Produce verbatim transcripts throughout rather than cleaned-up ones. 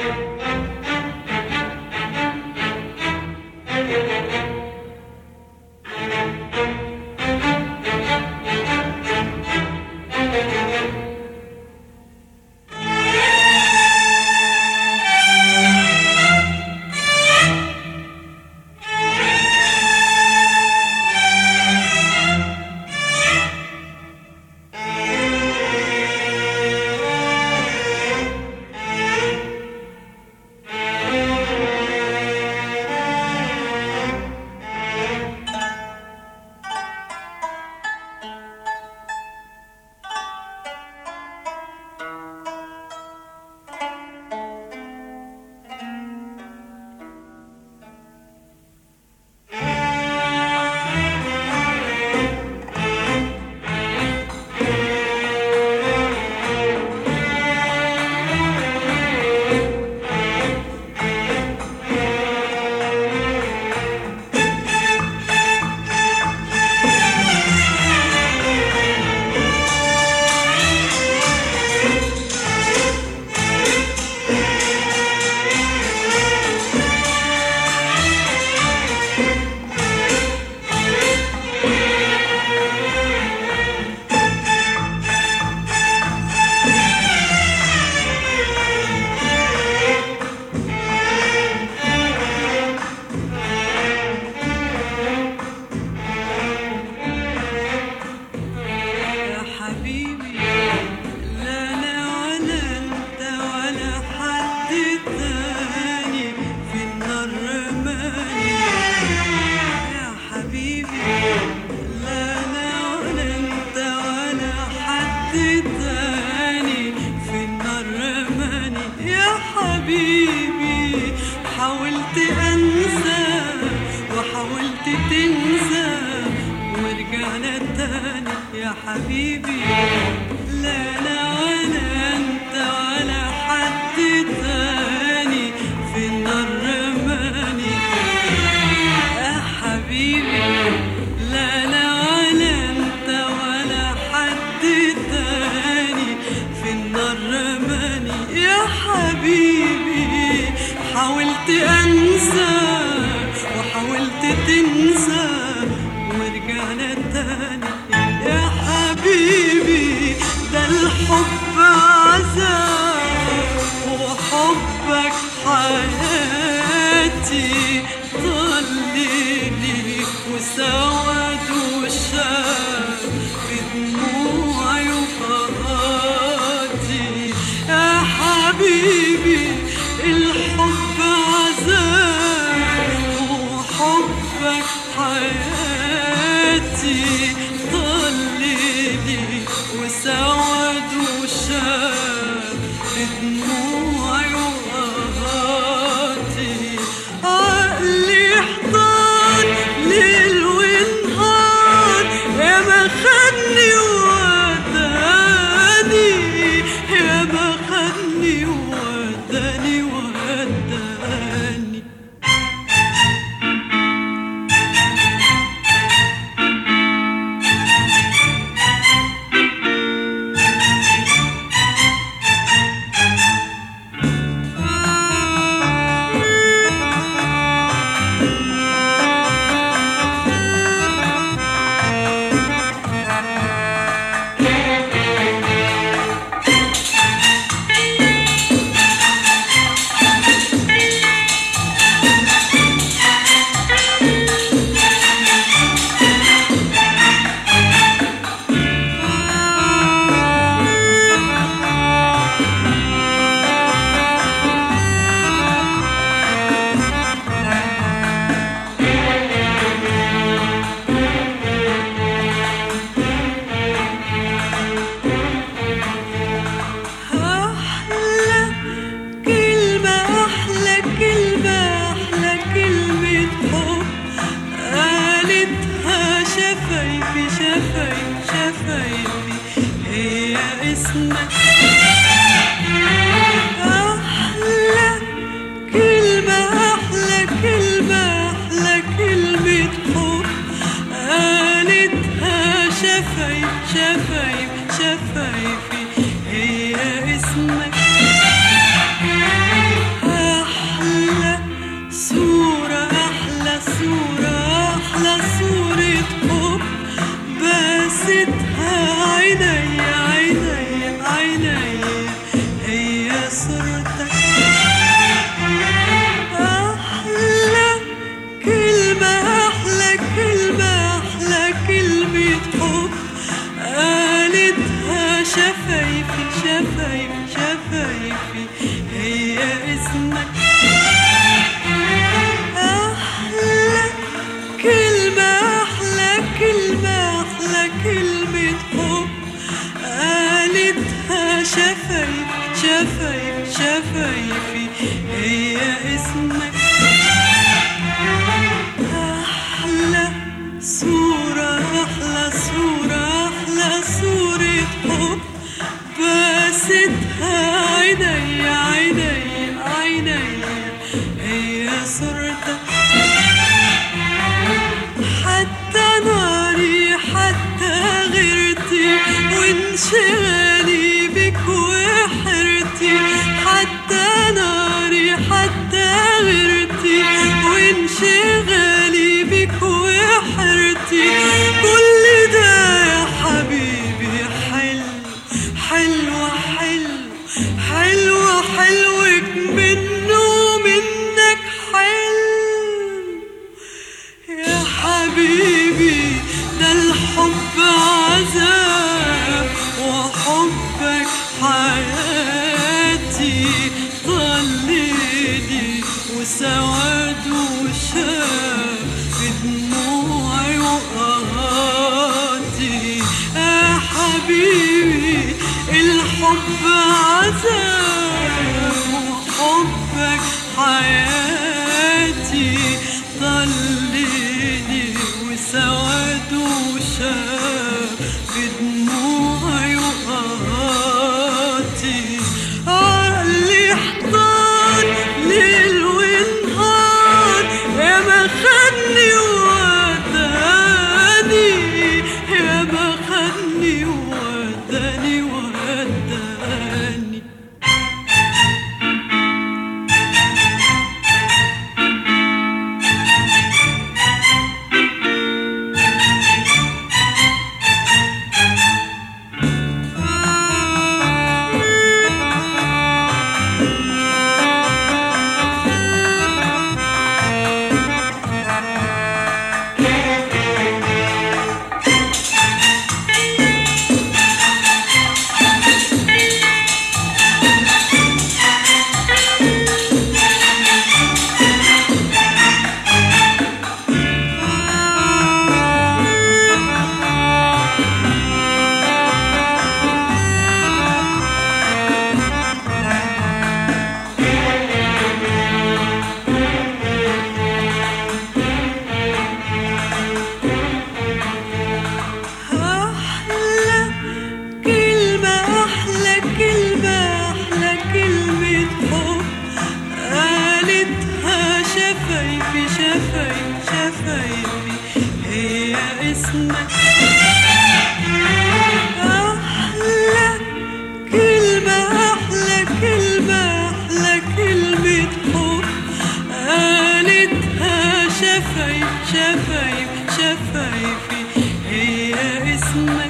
حبيبي حاولت أنسى وحاولت تنسى ورجعنا تاني يا حبيبي، لا أنا ولا أنت ولا حد تاني في النار رماني يا حبيبي، لا أنا ولا أنت ولا حد تاني في النار رماني يا حبيبي، حاولت أنسى وحاولت تنسى ورجعنا تاني يا حبيبي، ده الحب عذاب وحبك حياتي، ضلني وسود وشاب بدموعي وقهاتي يا حبيبي، الحب عذاب وحبك حياتي، ضلني وسود وشاب بدموعي وقهاتي، عقلي احتار ليل ونهار يا ما خدني وداني، يا ما خدني وداني وداني أحلى كلمة، أحلى كلمة، أحلى كلمة حب قالتها شفايف شفايف شفايفي، هي اسمك شفايف شفايفي هي اسمك. أحلى كلمة أحلى كلمة أحلى كلمة حب قالتها شفايف شفايف شفايفي هي اسمك. أحلى صورة أحلى صورة أحلى صورة حب باستها عيني عيني عيني هي صورتك. حتى ناري حتى غيرتي وانشغالي بك وحرتي. حتى ناري حتى غيرتي وانشغالي بك وحرتي. كل ده يا حبيبي حلو حلو حلو حلو حلوك منه منك حلو يا حبيبي. ده الحب عذاب وحبك حياتي. ضليلي وسواد وشاب في دموعي وقهاتي يا حبيبي. الحب عذاب وحبك حياتي. ضليلي وسواد وشاب في دموعي وقهاتي. اللي احضر ليل ونهار يا ما خدني ووداني يا ما خدني ووداني وداني. شفايف شفايفي هي اسمك.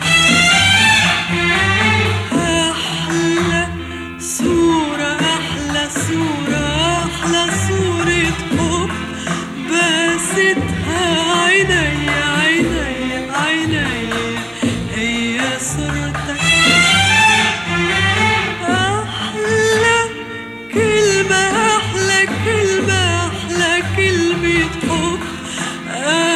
أحلى صورة أحلى صورة أحلى صورة حب باستها عيني عيني عيني هي صورتك. أحلى كلمة أحلى كلمة أحلى كلمة حب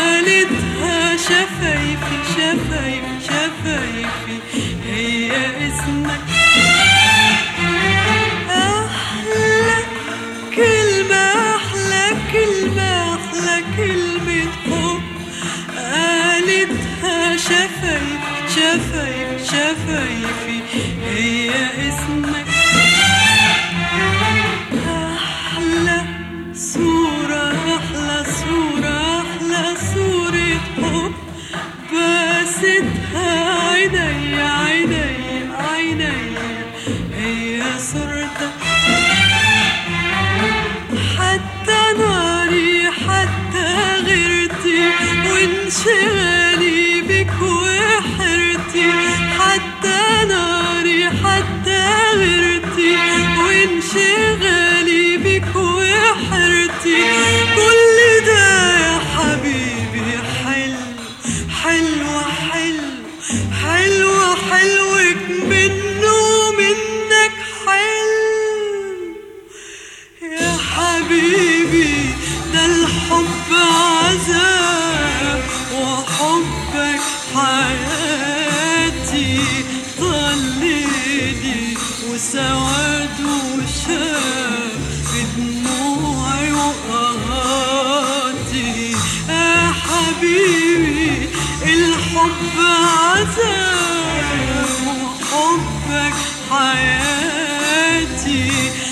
وسواد وشاب بدموعي وقهاتي. يا حبيبي الحب عذاب وحبك حياتي.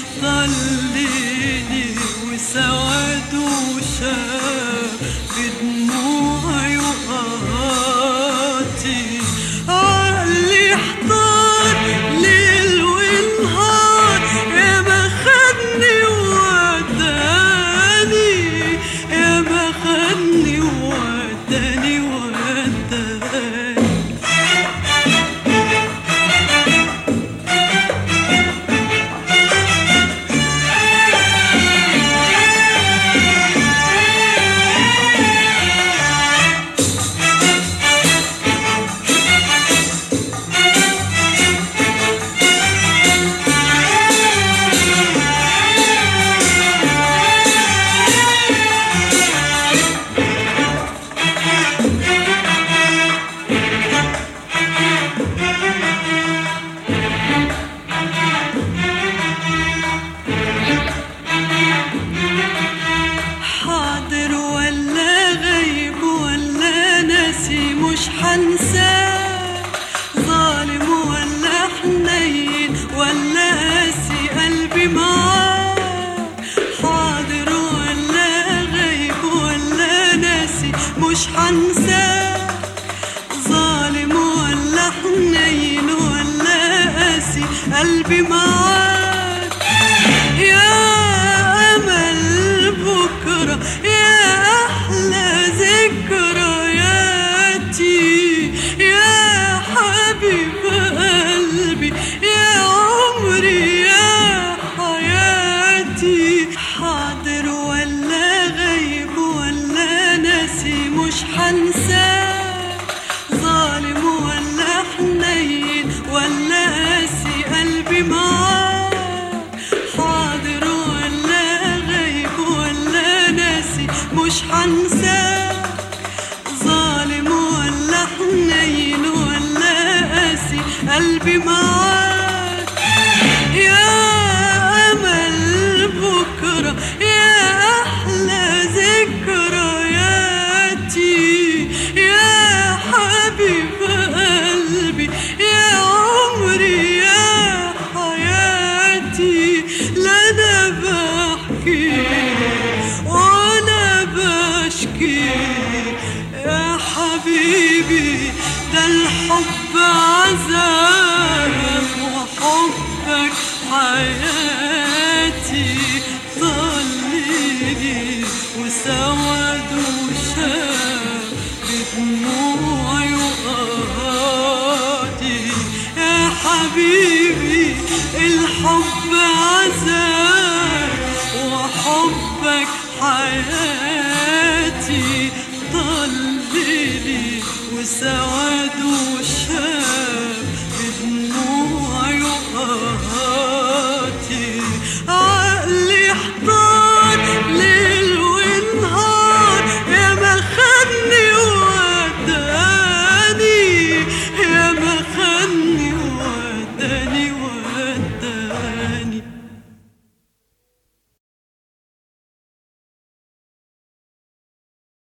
ضليلي وسواد وشاب بدموعي وقهاتي. عقلي احتار ليل ونهار، يا ما خدني ووداني، يا ما خدني ووداني ووداني. حاضر ولا غايب ولا ناسي مش حنساك، ظالم ولا حنين ولا قاسي قلبي معاك. حاضر ولا غايب ولا ناسي مش حنساك، ظالم ولا حنين ولا قاسي قلبي معاك. يا أمل بكرة يا أحلى ذكرياتي، يا حبيب قلبي يا عمري يا حياتي. حاضر ولا غايب ولا ناسي مش حنساك، ظالم ولا حنين ولا قاسي قلبي معاك. حاضر ولا غايب ولا ناسي مش حنساك، ظالم ولا حنين ولا قاسي قلبي معاك. يا أمل بكرة يا أحلى ذكرياتي، يا حبيب قلبي يا عمري يا حياتي. لا أنا بحكي ولا بشكي يا حبيبي، ده الحب عذاب وحبك حياتي. ضليلي وسواد وشاب بدموعي وقهاتي. يا حبيبي الحب عذاب وحبك حياتي. ضليلي وسواد